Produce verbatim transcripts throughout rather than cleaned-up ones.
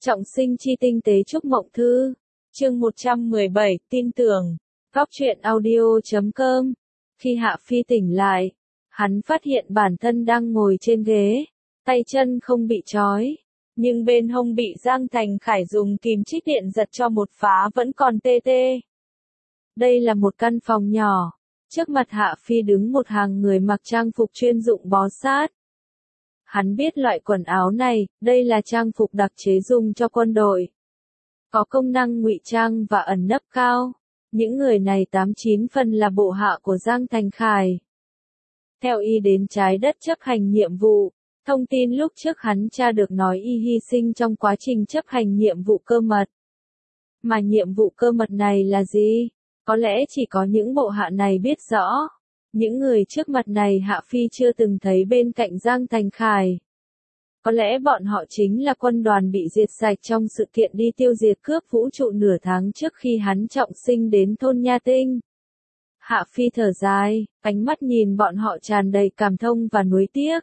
Trọng sinh chi tinh tế chúc mộng thư. Chương một trăm mười bảy, tin tưởng. Góc truyện audio chấm com. Khi Hạ Phi tỉnh lại, hắn phát hiện bản thân đang ngồi trên ghế, tay chân không bị trói, nhưng bên hông bị Giang Thành Khải dùng kìm trích điện giật cho một phá vẫn còn tê tê. Đây là một căn phòng nhỏ, trước mặt Hạ Phi đứng một hàng người mặc trang phục chuyên dụng bó sát. Hắn biết loại quần áo này, đây là trang phục đặc chế dùng cho quân đội. Có công năng ngụy trang và ẩn nấp cao. Những người này tám chín phần là bộ hạ của Giang Thành Khải. Theo y đến trái đất chấp hành nhiệm vụ, thông tin lúc trước hắn tra được nói y hy sinh trong quá trình chấp hành nhiệm vụ cơ mật. Mà nhiệm vụ cơ mật này là gì? Có lẽ chỉ có những bộ hạ này biết rõ. Những người trước mặt này Hạ Phi chưa từng thấy bên cạnh Giang Thành Khải. Có lẽ bọn họ chính là quân đoàn bị diệt sạch trong sự kiện đi tiêu diệt cướp vũ trụ nửa tháng trước khi hắn trọng sinh đến thôn Nha Tinh. Hạ Phi thở dài, ánh mắt nhìn bọn họ tràn đầy cảm thông và nuối tiếc.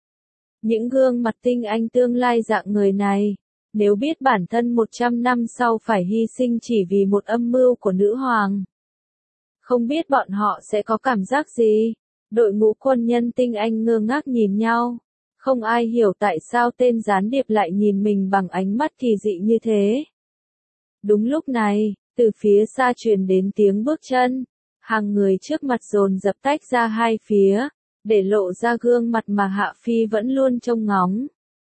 Những gương mặt tinh anh tương lai dạng người này, nếu biết bản thân một trăm năm sau phải hy sinh chỉ vì một âm mưu của nữ hoàng. Không biết bọn họ sẽ có cảm giác gì? Đội ngũ quân nhân tinh anh ngơ ngác nhìn nhau. Không ai hiểu tại sao tên gián điệp lại nhìn mình bằng ánh mắt kỳ dị như thế. Đúng lúc này, từ phía xa truyền đến tiếng bước chân. Hàng người trước mặt dồn dập tách ra hai phía, để lộ ra gương mặt mà Hạ Phi vẫn luôn trông ngóng.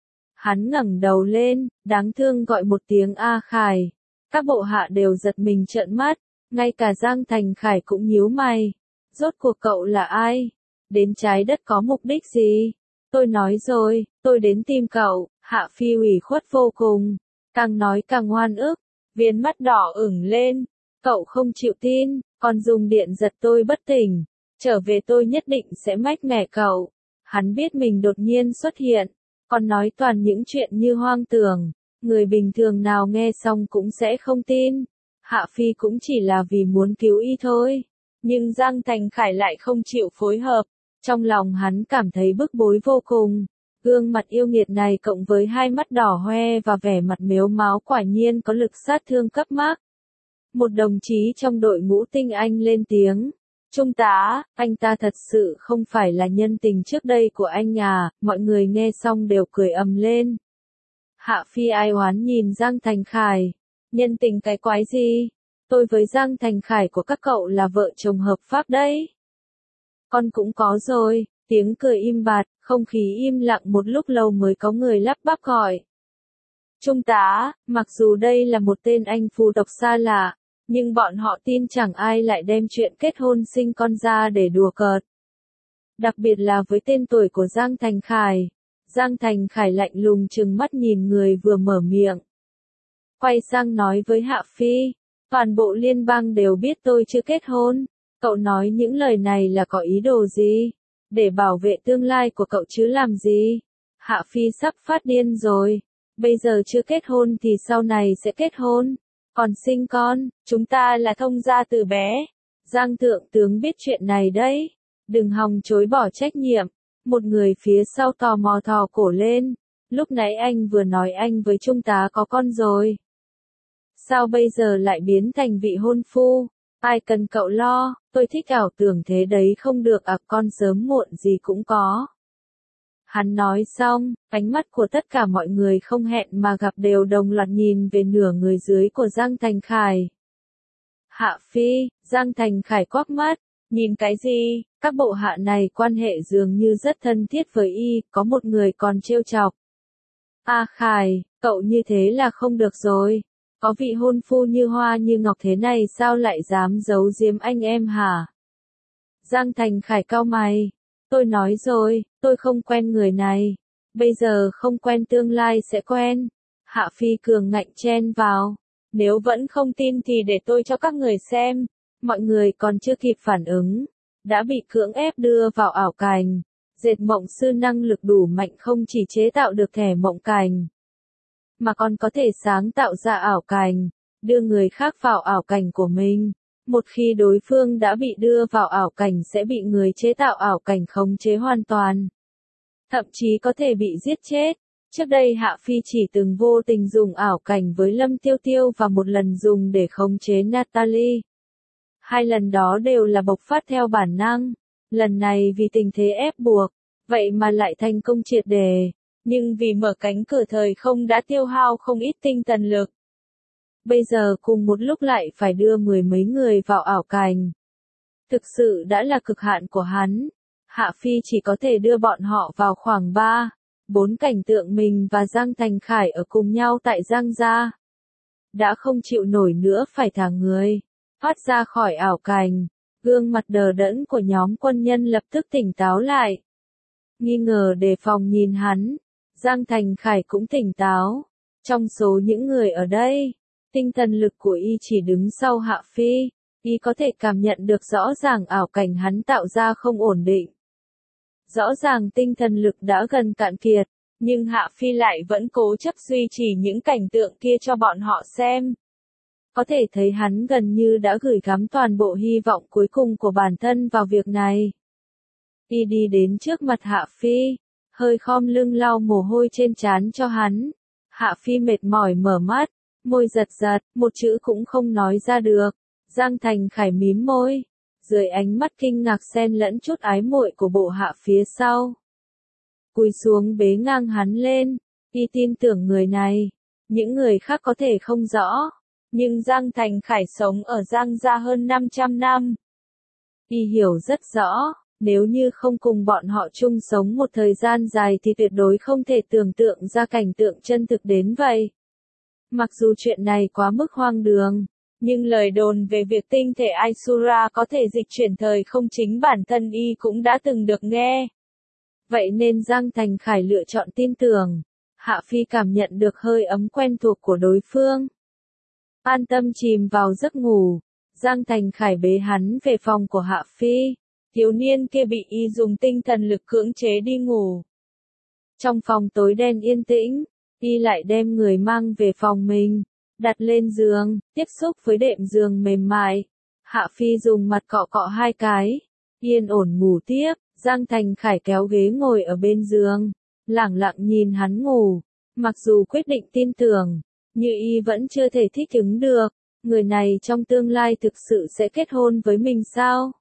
Hắn ngẩng đầu lên, đáng thương gọi một tiếng A Khải. Các bộ hạ đều giật mình trợn mắt. Ngay cả Giang Thành Khải cũng nhíu mày. Rốt cuộc cậu là ai? Đến trái đất có mục đích gì? Tôi nói rồi, tôi đến tìm cậu. Hạ Phi ủy khuất vô cùng. Càng nói càng oan ức. Viên mắt đỏ ửng lên. Cậu không chịu tin, còn dùng điện giật tôi bất tỉnh. Trở về tôi nhất định sẽ mách mẻ cậu. Hắn biết mình đột nhiên xuất hiện. Còn nói toàn những chuyện như hoang tưởng. Người bình thường nào nghe xong cũng sẽ không tin. Hạ Phi cũng chỉ là vì muốn cứu y thôi. Nhưng Giang Thành Khải lại không chịu phối hợp. Trong lòng hắn cảm thấy bức bối vô cùng. Gương mặt yêu nghiệt này cộng với hai mắt đỏ hoe và vẻ mặt mếu máo quả nhiên có lực sát thương cấp mác. Một đồng chí trong đội ngũ tinh anh lên tiếng. Trung tá, anh ta thật sự không phải là nhân tình trước đây của anh à. Mọi người nghe xong đều cười ầm lên. Hạ Phi ai oán nhìn Giang Thành Khải. Nhân tình cái quái gì? Tôi với Giang Thành Khải của các cậu là vợ chồng hợp pháp đấy. Con cũng có rồi, tiếng cười im bặt, không khí im lặng một lúc lâu mới có người lắp bắp gọi. Trung tá, mặc dù đây là một tên anh phù độc xa lạ, nhưng bọn họ tin chẳng ai lại đem chuyện kết hôn sinh con ra để đùa cợt. Đặc biệt là với tên tuổi của Giang Thành Khải. Giang Thành Khải lạnh lùng trừng mắt nhìn người vừa mở miệng. Quay sang nói với Hạ Phi, toàn bộ liên bang đều biết tôi chưa kết hôn, cậu nói những lời này là có ý đồ gì? Để bảo vệ tương lai của cậu chứ làm gì? Hạ Phi sắp phát điên rồi, bây giờ chưa kết hôn thì sau này sẽ kết hôn, còn sinh con, chúng ta là thông gia từ bé. Giang thượng tướng biết chuyện này đấy, đừng hòng chối bỏ trách nhiệm. Một người phía sau tò mò thò cổ lên, lúc nãy anh vừa nói anh với Trung tá có con rồi. Sao bây giờ lại biến thành vị hôn phu? Ai cần cậu lo, tôi thích ảo tưởng thế đấy không được à, con sớm muộn gì cũng có. Hắn nói xong, ánh mắt của tất cả mọi người không hẹn mà gặp đều đồng loạt nhìn về nửa người dưới của Giang Thành Khải. Hạ Phi, Giang Thành Khải quắc mắt, nhìn cái gì? Các bộ hạ này quan hệ dường như rất thân thiết với y, có một người còn trêu chọc. A Khải, cậu như thế là không được rồi. Có vị hôn phu như hoa như ngọc thế này sao lại dám giấu giếm anh em hả? Giang Thành Khải cau mày. Tôi nói rồi, tôi không quen người này. Bây giờ không quen tương lai sẽ quen. Hạ Phi cường ngạnh chen vào. Nếu vẫn không tin thì để tôi cho các người xem. Mọi người còn chưa kịp phản ứng. Đã bị cưỡng ép đưa vào ảo cảnh. Dệt mộng sư năng lực đủ mạnh không chỉ chế tạo được thẻ mộng cảnh, mà còn có thể sáng tạo ra ảo cảnh, đưa người khác vào ảo cảnh của mình. Một khi đối phương đã bị đưa vào ảo cảnh sẽ bị người chế tạo ảo cảnh khống chế hoàn toàn. Thậm chí có thể bị giết chết. Trước đây Hạ Phi chỉ từng vô tình dùng ảo cảnh với Lâm Tiêu Tiêu và một lần dùng để khống chế Natalie. Hai lần đó đều là bộc phát theo bản năng, lần này vì tình thế ép buộc, vậy mà lại thành công triệt đề, nhưng vì mở cánh cửa thời không đã tiêu hao không ít tinh thần lực. Bây giờ cùng một lúc lại phải đưa mười mấy người vào ảo cảnh. Thực sự đã là cực hạn của hắn. Hạ Phi chỉ có thể đưa bọn họ vào khoảng ba, bốn cảnh tượng mình và Giang Thành Khải ở cùng nhau tại Giang gia. Đã không chịu nổi nữa phải thả người, thoát ra khỏi ảo cảnh. Gương mặt đờ đẫn của nhóm quân nhân lập tức tỉnh táo lại. Nghi ngờ đề phòng nhìn hắn, Giang Thành Khải cũng tỉnh táo. Trong số những người ở đây, tinh thần lực của y chỉ đứng sau Hạ Phi, y có thể cảm nhận được rõ ràng ảo cảnh hắn tạo ra không ổn định. Rõ ràng tinh thần lực đã gần cạn kiệt, nhưng Hạ Phi lại vẫn cố chấp duy trì những cảnh tượng kia cho bọn họ xem. Có thể thấy hắn gần như đã gửi gắm toàn bộ hy vọng cuối cùng của bản thân vào việc này. Y đi đến trước mặt Hạ Phi, hơi khom lưng lau mồ hôi trên trán cho hắn. Hạ Phi mệt mỏi mở mắt, môi giật giật, một chữ cũng không nói ra được. Giang Thành Khải mím môi, dưới ánh mắt kinh ngạc xen lẫn chút ái muội của bộ hạ phía sau. Cúi xuống bế ngang hắn lên, y tin tưởng người này, những người khác có thể không rõ, nhưng Giang Thành Khải sống ở Giang gia hơn năm trăm năm. Y hiểu rất rõ, nếu như không cùng bọn họ chung sống một thời gian dài thì tuyệt đối không thể tưởng tượng ra cảnh tượng chân thực đến vậy. Mặc dù chuyện này quá mức hoang đường, nhưng lời đồn về việc tinh thể Aisura có thể dịch chuyển thời không chính bản thân y cũng đã từng được nghe. Vậy nên Giang Thành Khải lựa chọn tin tưởng. Hạ Phi cảm nhận được hơi ấm quen thuộc của đối phương. An tâm chìm vào giấc ngủ, Giang Thành Khải bế hắn về phòng của Hạ Phi. Thiếu niên kia bị y dùng tinh thần lực cưỡng chế đi ngủ. Trong phòng tối đen yên tĩnh, y lại đem người mang về phòng mình, đặt lên giường, tiếp xúc với đệm giường mềm mại. Hạ Phi dùng mặt cọ cọ hai cái, yên ổn ngủ tiếp. Giang Thành Khải kéo ghế ngồi ở bên giường, lẳng lặng nhìn hắn ngủ. Mặc dù quyết định tin tưởng, nhưng y vẫn chưa thể thích ứng được. Người này trong tương lai thực sự sẽ kết hôn với mình sao?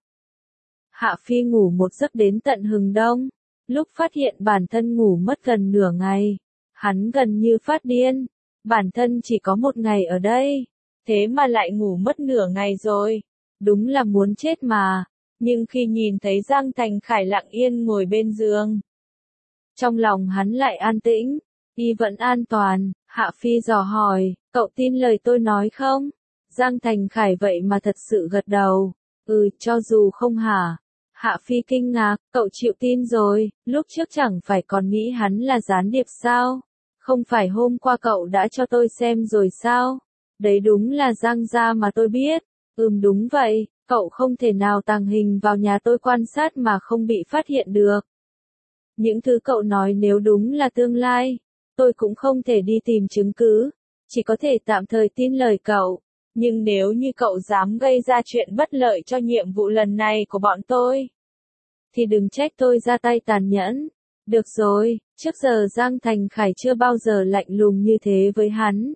Hạ Phi ngủ một giấc đến tận hừng đông. Lúc phát hiện bản thân ngủ mất gần nửa ngày, hắn gần như phát điên. Bản thân chỉ có một ngày ở đây, thế mà lại ngủ mất nửa ngày rồi. Đúng là muốn chết mà. Nhưng khi nhìn thấy Giang Thành Khải lặng yên ngồi bên giường, trong lòng hắn lại an tĩnh, y vẫn an toàn. Hạ Phi dò hỏi, cậu tin lời tôi nói không? Giang Thành Khải vậy mà thật sự gật đầu, ừ, cho dù không hả? Hạ Phi kinh ngạc, cậu chịu tin rồi, lúc trước chẳng phải còn nghĩ hắn là gián điệp sao? Không phải hôm qua cậu đã cho tôi xem rồi sao? Đấy đúng là Giang gia mà tôi biết. Ừm đúng vậy, cậu không thể nào tàng hình vào nhà tôi quan sát mà không bị phát hiện được. Những thứ cậu nói nếu đúng là tương lai, tôi cũng không thể đi tìm chứng cứ, chỉ có thể tạm thời tin lời cậu. Nhưng nếu như cậu dám gây ra chuyện bất lợi cho nhiệm vụ lần này của bọn tôi, thì đừng trách tôi ra tay tàn nhẫn. Được rồi, trước giờ Giang Thành Khải chưa bao giờ lạnh lùng như thế với hắn.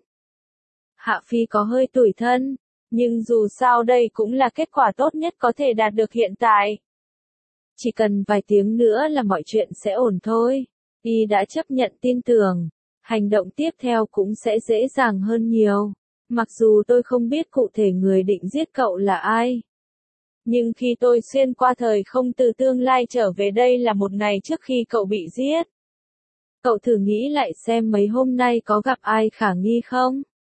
Hạ Phi có hơi tủi thân, nhưng dù sao đây cũng là kết quả tốt nhất có thể đạt được hiện tại. Chỉ cần vài tiếng nữa là mọi chuyện sẽ ổn thôi. Y đã chấp nhận tin tưởng, hành động tiếp theo cũng sẽ dễ dàng hơn nhiều. Mặc dù tôi không biết cụ thể người định giết cậu là ai. Nhưng khi tôi xuyên qua thời không từ tương lai trở về đây là một ngày trước khi cậu bị giết. Cậu thử nghĩ lại xem mấy hôm nay có gặp ai khả nghi không?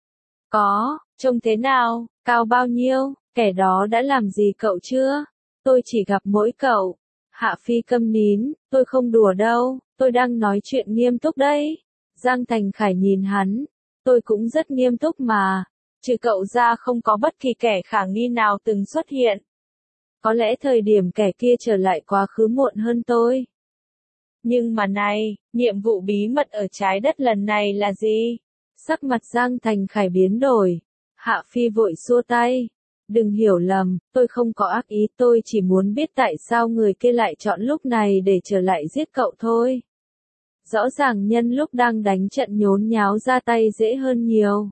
Có, trông thế nào, cao bao nhiêu, kẻ đó đã làm gì cậu chưa? Tôi chỉ gặp mỗi cậu. Hạ Phi câm nín, tôi không đùa đâu, tôi đang nói chuyện nghiêm túc đấy. Giang Thành Khải nhìn hắn, tôi cũng rất nghiêm túc mà, trừ cậu ra không có bất kỳ kẻ khả nghi nào từng xuất hiện. Có lẽ thời điểm kẻ kia trở lại quá khứ muộn hơn tôi. Nhưng mà này, nhiệm vụ bí mật ở trái đất lần này là gì? Sắc mặt Giang Thành Khải biến đổi. Hạ Phi vội xua tay. Đừng hiểu lầm, tôi không có ác ý, tôi chỉ muốn biết tại sao người kia lại chọn lúc này để trở lại giết cậu thôi. Rõ ràng nhân lúc đang đánh trận nhốn nháo ra tay dễ hơn nhiều.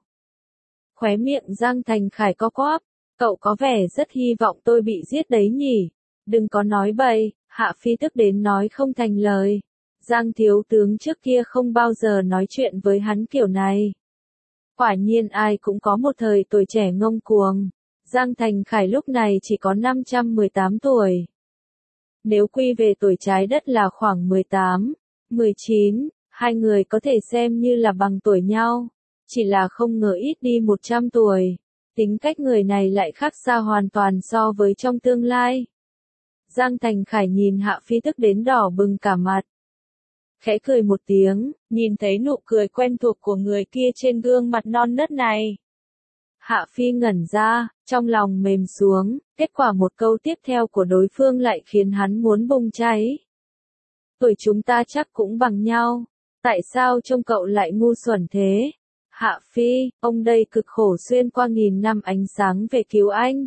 Khóe miệng Giang Thành Khải co quắp, cậu có vẻ rất hy vọng tôi bị giết đấy nhỉ. Đừng có nói bậy, Hạ Phi tức đến nói không thành lời. Giang thiếu tướng trước kia không bao giờ nói chuyện với hắn kiểu này. Quả nhiên ai cũng có một thời tuổi trẻ ngông cuồng. Giang Thành Khải lúc này chỉ có năm trăm mười tám tuổi. Nếu quy về tuổi trái đất là khoảng mười tám, mười chín, hai người có thể xem như là bằng tuổi nhau. Chỉ là không ngờ ít đi một trăm tuổi. Tính cách người này lại khác xa hoàn toàn so với trong tương lai. Giang Thành Khải nhìn Hạ Phi tức đến đỏ bừng cả mặt. Khẽ cười một tiếng, nhìn thấy nụ cười quen thuộc của người kia trên gương mặt non nớt này. Hạ Phi ngẩn ra, trong lòng mềm xuống, kết quả một câu tiếp theo của đối phương lại khiến hắn muốn bùng cháy. Tuổi chúng ta chắc cũng bằng nhau, tại sao trông cậu lại ngu xuẩn thế? Hạ Phi, ông đây cực khổ xuyên qua nghìn năm ánh sáng về cứu anh.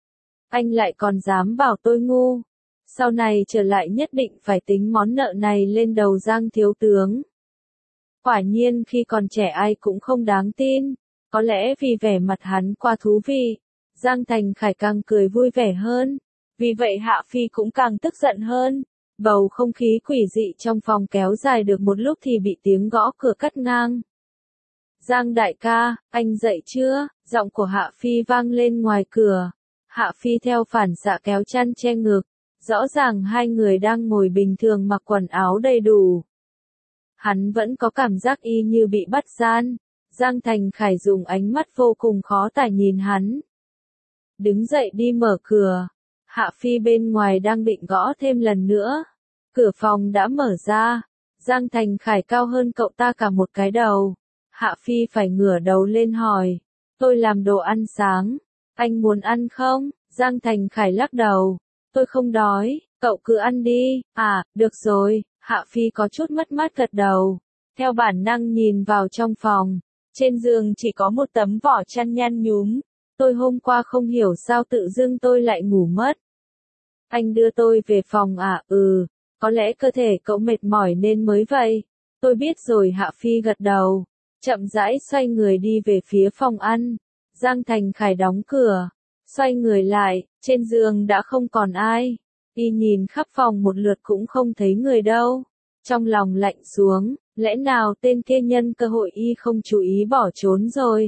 Anh lại còn dám bảo tôi ngu. Sau này trở lại nhất định phải tính món nợ này lên đầu Giang thiếu tướng. Quả nhiên khi còn trẻ ai cũng không đáng tin. Có lẽ vì vẻ mặt hắn quá thú vị, Giang Thành Khải càng cười vui vẻ hơn. Vì vậy Hạ Phi cũng càng tức giận hơn. Bầu không khí quỷ dị trong phòng kéo dài được một lúc thì bị tiếng gõ cửa cắt ngang. Giang đại ca, anh dậy chưa? Giọng của Hạ Phi vang lên ngoài cửa. Hạ Phi theo phản xạ kéo chăn che ngực. Rõ ràng hai người đang ngồi bình thường mặc quần áo đầy đủ. Hắn vẫn có cảm giác y như bị bắt gian. Giang Thành Khải dùng ánh mắt vô cùng khó tả nhìn hắn. Đứng dậy đi mở cửa. Hạ Phi bên ngoài đang định gõ thêm lần nữa. Cửa phòng đã mở ra. Giang Thành Khải cao hơn cậu ta cả một cái đầu. Hạ Phi phải ngửa đầu lên hỏi. Tôi làm đồ ăn sáng. Anh muốn ăn không? Giang Thành Khải lắc đầu. Tôi không đói, cậu cứ ăn đi. À, được rồi. Hạ Phi có chút mất mát gật đầu. Theo bản năng nhìn vào trong phòng. Trên giường chỉ có một tấm vỏ chăn nhăn nhúm. Tôi hôm qua không hiểu sao tự dưng tôi lại ngủ mất. Anh đưa tôi về phòng à? Ừ, có lẽ cơ thể cậu mệt mỏi nên mới vậy. Tôi biết rồi. Hạ Phi gật đầu. Chậm rãi xoay người đi về phía phòng ăn. Giang Thành Khải đóng cửa. Xoay người lại, trên giường đã không còn ai. Y nhìn khắp phòng một lượt cũng không thấy người đâu. Trong lòng lạnh xuống, lẽ nào tên kia nhân cơ hội y không chú ý bỏ trốn rồi.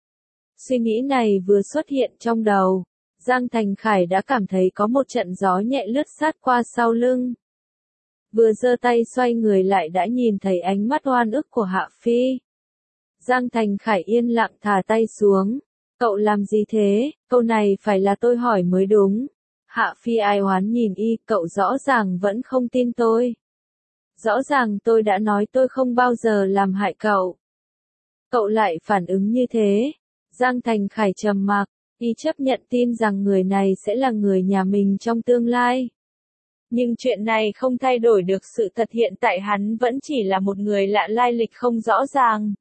Suy nghĩ này vừa xuất hiện trong đầu. Giang Thành Khải đã cảm thấy có một trận gió nhẹ lướt sát qua sau lưng. Vừa giơ tay xoay người lại đã nhìn thấy ánh mắt oan ức của Hạ Phi. Giang Thành Khải yên lặng thả tay xuống. Cậu làm gì thế? Câu này phải là tôi hỏi mới đúng. Hạ Phi ai oán nhìn y, cậu rõ ràng vẫn không tin tôi. Rõ ràng tôi đã nói tôi không bao giờ làm hại cậu. Cậu lại phản ứng như thế. Giang Thành Khải trầm mặc, y chấp nhận tin rằng người này sẽ là người nhà mình trong tương lai. Nhưng chuyện này không thay đổi được sự thật hiện tại hắn vẫn chỉ là một người lạ lai lịch không rõ ràng.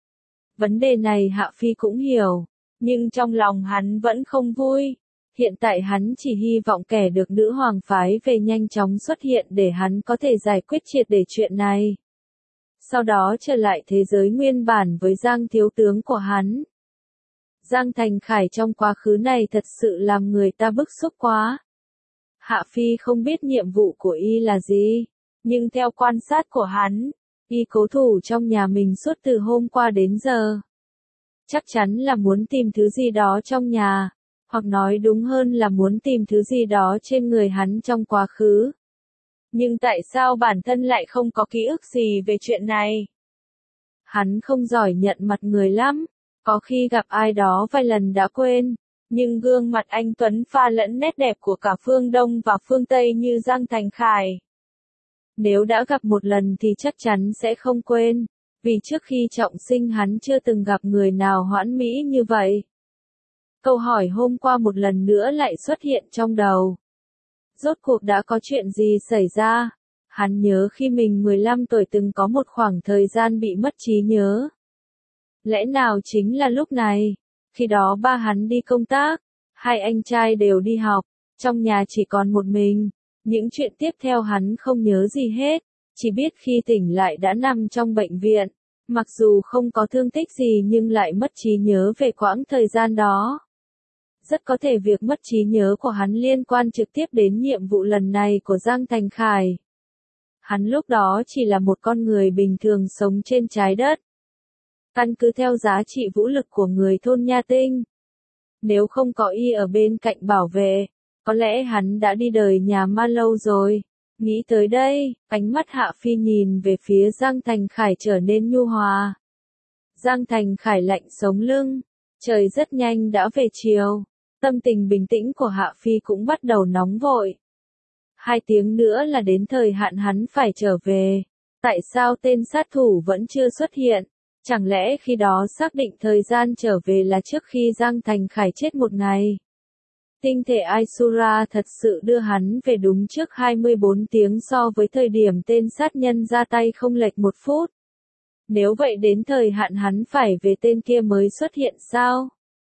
Vấn đề này Hạ Phi cũng hiểu. Nhưng trong lòng hắn vẫn không vui. Hiện tại hắn chỉ hy vọng kẻ được nữ hoàng phái về nhanh chóng xuất hiện để hắn có thể giải quyết triệt để chuyện này. Sau đó trở lại thế giới nguyên bản với Giang thiếu tướng của hắn. Giang Thành Khải trong quá khứ này thật sự làm người ta bức xúc quá. Hạ Phi không biết nhiệm vụ của y là gì. Nhưng theo quan sát của hắn, y cố thủ trong nhà mình suốt từ hôm qua đến giờ. Chắc chắn là muốn tìm thứ gì đó trong nhà, hoặc nói đúng hơn là muốn tìm thứ gì đó trên người hắn trong quá khứ. Nhưng tại sao bản thân lại không có ký ức gì về chuyện này? Hắn không giỏi nhận mặt người lắm, có khi gặp ai đó vài lần đã quên, nhưng gương mặt anh tuấn pha lẫn nét đẹp của cả phương Đông và phương Tây như Giang Thành Khải. Nếu đã gặp một lần thì chắc chắn sẽ không quên. Vì trước khi trọng sinh hắn chưa từng gặp người nào hoãn mỹ như vậy. Câu hỏi hôm qua một lần nữa lại xuất hiện trong đầu. Rốt cuộc đã có chuyện gì xảy ra? Hắn nhớ khi mình mười lăm tuổi từng có một khoảng thời gian bị mất trí nhớ. Lẽ nào chính là lúc này? Khi đó ba hắn đi công tác, hai anh trai đều đi học, trong nhà chỉ còn một mình. Những chuyện tiếp theo hắn không nhớ gì hết. Chỉ biết khi tỉnh lại đã nằm trong bệnh viện, mặc dù không có thương tích gì nhưng lại mất trí nhớ về quãng thời gian đó. Rất có thể việc mất trí nhớ của hắn liên quan trực tiếp đến nhiệm vụ lần này của Giang Thành Khải. Hắn lúc đó chỉ là một con người bình thường sống trên trái đất. Căn cứ theo giá trị vũ lực của người thôn Nha Tinh. Nếu không có y ở bên cạnh bảo vệ, có lẽ hắn đã đi đời nhà ma lâu rồi. Nghĩ tới đây, ánh mắt Hạ Phi nhìn về phía Giang Thành Khải trở nên nhu hòa. Giang Thành Khải lạnh sống lưng. Trời rất nhanh đã về chiều. Tâm tình bình tĩnh của Hạ Phi cũng bắt đầu nóng vội. Hai tiếng nữa là đến thời hạn hắn phải trở về. Tại sao tên sát thủ vẫn chưa xuất hiện? Chẳng lẽ khi đó xác định thời gian trở về là trước khi Giang Thành Khải chết một ngày? Tinh thể Aisura thật sự đưa hắn về đúng trước hai mươi bốn tiếng so với thời điểm tên sát nhân ra tay không lệch một phút. Nếu vậy đến thời hạn hắn phải về tên kia mới xuất hiện sao?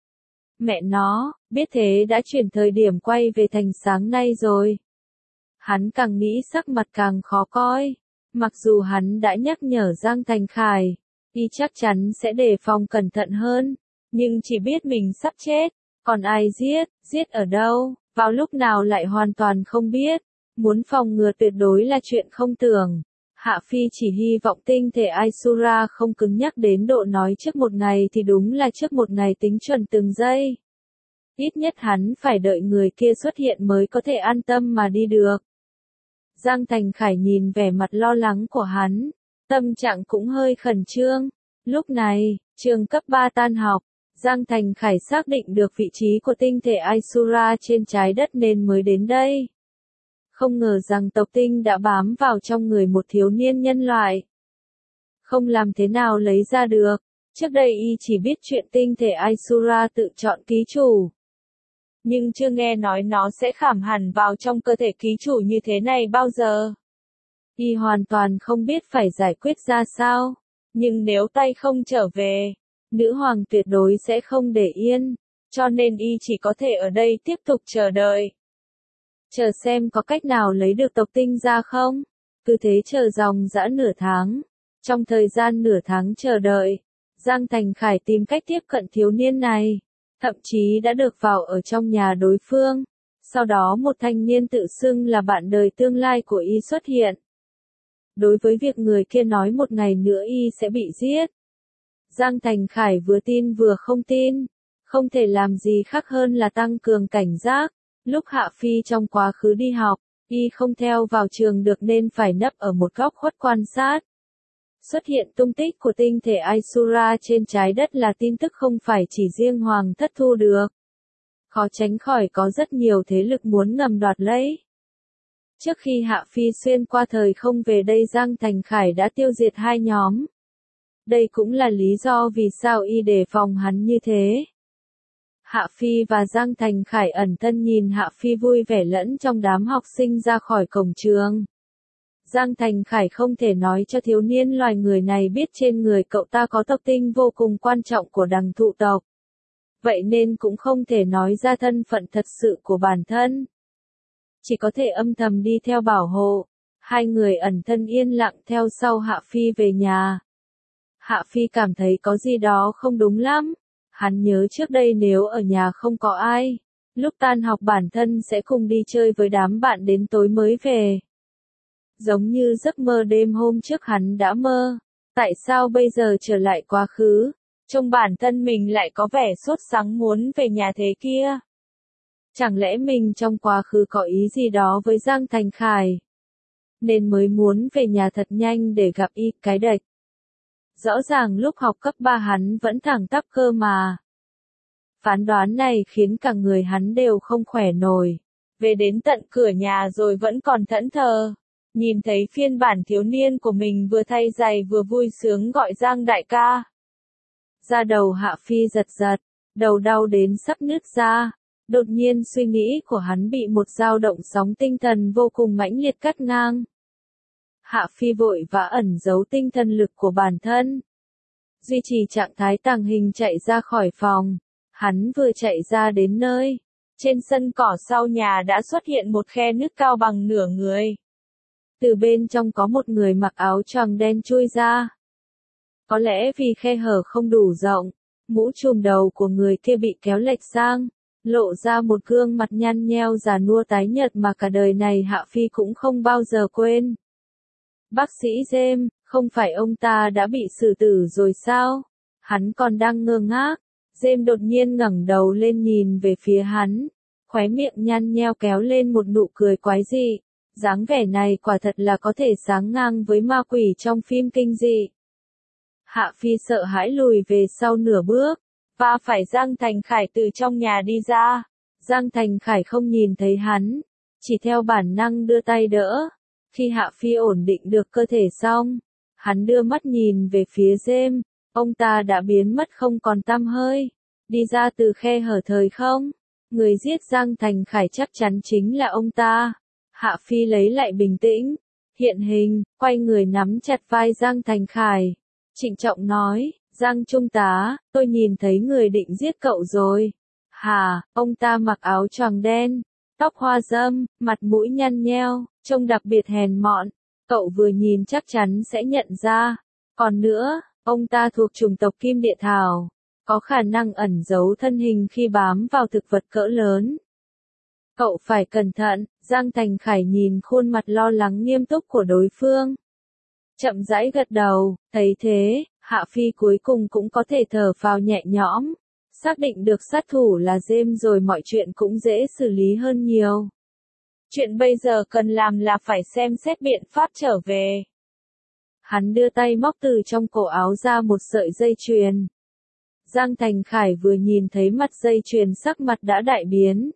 Mẹ nó, biết thế đã chuyển thời điểm quay về thành sáng nay rồi. Hắn càng nghĩ sắc mặt càng khó coi. Mặc dù hắn đã nhắc nhở Giang Thành Khải, y chắc chắn sẽ đề phòng cẩn thận hơn, nhưng chỉ biết mình sắp chết, còn ai giết, giết ở đâu, vào lúc nào lại hoàn toàn không biết. Muốn phòng ngừa tuyệt đối là chuyện không tưởng. Hạ Phi chỉ hy vọng tinh thể Aisura không cứng nhắc đến độ nói trước một ngày thì đúng là trước một ngày tính chuẩn từng giây. Ít nhất hắn phải đợi người kia xuất hiện mới có thể an tâm mà đi được. Giang Thành Khải nhìn vẻ mặt lo lắng của hắn, tâm trạng cũng hơi khẩn trương. Lúc này, trường cấp ba tan học, Giang Thành Khải xác định được vị trí của tinh thể Aisura trên trái đất nên mới đến đây. Không ngờ rằng tộc tinh đã bám vào trong người một thiếu niên nhân loại. Không làm thế nào lấy ra được, trước đây y chỉ biết chuyện tinh thể Aisura tự chọn ký chủ. Nhưng chưa nghe nói nó sẽ khảm hẳn vào trong cơ thể ký chủ như thế này bao giờ. Y hoàn toàn không biết phải giải quyết ra sao, nhưng nếu tay không trở về, nữ hoàng tuyệt đối sẽ không để yên, cho nên y chỉ có thể ở đây tiếp tục chờ đợi. Chờ xem có cách nào lấy được tộc tinh ra không? Cứ thế chờ dòng dã nửa tháng. Trong thời gian nửa tháng chờ đợi, Giang Thành Khải tìm cách tiếp cận thiếu niên này. Thậm chí đã được vào ở trong nhà đối phương. Sau đó một thanh niên tự xưng là bạn đời tương lai của y xuất hiện. Đối với việc người kia nói một ngày nữa y sẽ bị giết, Giang Thành Khải vừa tin vừa không tin. Không thể làm gì khác hơn là tăng cường cảnh giác. Lúc Hạ Phi trong quá khứ đi học, y không theo vào trường được nên phải nấp ở một góc khuất quan sát. Xuất hiện tung tích của tinh thể Aisura trên trái đất là tin tức không phải chỉ riêng Hoàng thất thu được. Khó tránh khỏi có rất nhiều thế lực muốn ngầm đoạt lấy. Trước khi Hạ Phi xuyên qua thời không về đây Giang Thành Khải đã tiêu diệt hai nhóm. Đây cũng là lý do vì sao y đề phòng hắn như thế. Hạ Phi và Giang Thành Khải ẩn thân nhìn Hạ Phi vui vẻ lẫn trong đám học sinh ra khỏi cổng trường. Giang Thành Khải không thể nói cho thiếu niên loài người này biết trên người cậu ta có tộc tinh vô cùng quan trọng của đằng thụ tộc. Vậy nên cũng không thể nói ra thân phận thật sự của bản thân. Chỉ có thể âm thầm đi theo bảo hộ. Hai người ẩn thân yên lặng theo sau Hạ Phi về nhà. Hạ Phi cảm thấy có gì đó không đúng lắm. Hắn nhớ trước đây nếu ở nhà không có ai, lúc tan học bản thân sẽ cùng đi chơi với đám bạn đến tối mới về. Giống như giấc mơ đêm hôm trước hắn đã mơ. Tại sao bây giờ trở lại quá khứ, trông bản thân mình lại có vẻ sốt sắng muốn về nhà thế kia? Chẳng lẽ mình trong quá khứ có ý gì đó với Giang Thành Khải, nên mới muốn về nhà thật nhanh để gặp y cái đệch. Rõ ràng lúc học cấp ba hắn vẫn thẳng tắp cơ mà. Phán đoán này khiến cả người hắn đều không khỏe nổi. Về đến tận cửa nhà rồi vẫn còn thẫn thờ. Nhìn thấy phiên bản thiếu niên của mình vừa thay giày vừa vui sướng gọi Giang đại ca. Da đầu Hạ Phi giật giật, đầu đau đến sắp nứt ra. Đột nhiên suy nghĩ của hắn bị một dao động sóng tinh thần vô cùng mãnh liệt cắt ngang. Hạ Phi vội vã ẩn giấu tinh thần lực của bản thân. Duy trì trạng thái tàng hình chạy ra khỏi phòng. Hắn vừa chạy ra đến nơi. Trên sân cỏ sau nhà đã xuất hiện một khe nứt cao bằng nửa người. Từ bên trong có một người mặc áo choàng đen chui ra. Có lẽ vì khe hở không đủ rộng, mũ trùm đầu của người kia bị kéo lệch sang, lộ ra một gương mặt nhăn nheo già nua tái nhợt mà cả đời này Hạ Phi cũng không bao giờ quên. Bác sĩ James, không phải ông ta đã bị xử tử rồi sao? Hắn còn đang ngơ ngác. James đột nhiên ngẩng đầu lên nhìn về phía hắn, khóe miệng nhăn nheo kéo lên một nụ cười quái dị. Dáng vẻ này quả thật là có thể sánh ngang với ma quỷ trong phim kinh dị. Hạ Phi sợ hãi lùi về sau nửa bước, và phải Giang Thành Khải từ trong nhà đi ra. Giang Thành Khải không nhìn thấy hắn, chỉ theo bản năng đưa tay đỡ. Khi Hạ Phi ổn định được cơ thể xong, hắn đưa mắt nhìn về phía James, ông ta đã biến mất không còn tăm hơi, đi ra từ khe hở thời không. Người giết Giang Thành Khải chắc chắn chính là ông ta. Hạ Phi lấy lại bình tĩnh, hiện hình, quay người nắm chặt vai Giang Thành Khải. Trịnh trọng nói, Giang Trung tá, tôi nhìn thấy người định giết cậu rồi. Hà, ông ta mặc áo choàng đen, tóc hoa râm, mặt mũi nhăn nheo, trông đặc biệt hèn mọn. Cậu vừa nhìn chắc chắn sẽ nhận ra. Còn nữa, ông ta thuộc chủng tộc Kim Địa Thảo, có khả năng ẩn giấu thân hình khi bám vào thực vật cỡ lớn. Cậu phải cẩn thận. Giang Thành Khải nhìn khuôn mặt lo lắng nghiêm túc của đối phương, chậm rãi gật đầu. Thấy thế, Hạ Phi cuối cùng cũng có thể thở phào nhẹ nhõm, xác định được sát thủ là James rồi mọi chuyện cũng dễ xử lý hơn nhiều. Chuyện bây giờ cần làm là phải xem xét biện pháp trở về. Hắn đưa tay móc từ trong cổ áo ra một sợi dây chuyền. Giang Thành Khải vừa nhìn thấy mặt dây chuyền sắc mặt đã đại biến.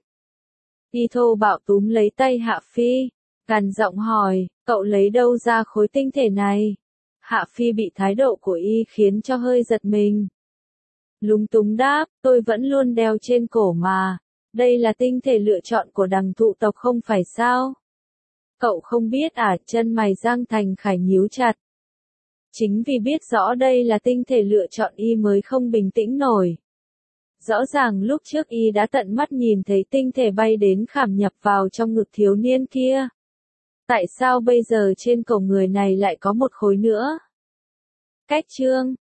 Y thô bạo túm lấy tay Hạ Phi, gằn giọng hỏi, cậu lấy đâu ra khối tinh thể này? Hạ Phi bị thái độ của Y khiến cho hơi giật mình. Lúng túng đáp, tôi vẫn luôn đeo trên cổ mà, đây là tinh thể lựa chọn của đằng thụ tộc không phải sao? Cậu không biết à? Chân mày Giang Thành Khải nhíu chặt. Chính vì biết rõ đây là tinh thể lựa chọn Y mới không bình tĩnh nổi. Rõ ràng lúc trước Y đã tận mắt nhìn thấy tinh thể bay đến khảm nhập vào trong ngực thiếu niên kia. Tại sao bây giờ trên cổ người này lại có một khối nữa? Cách chương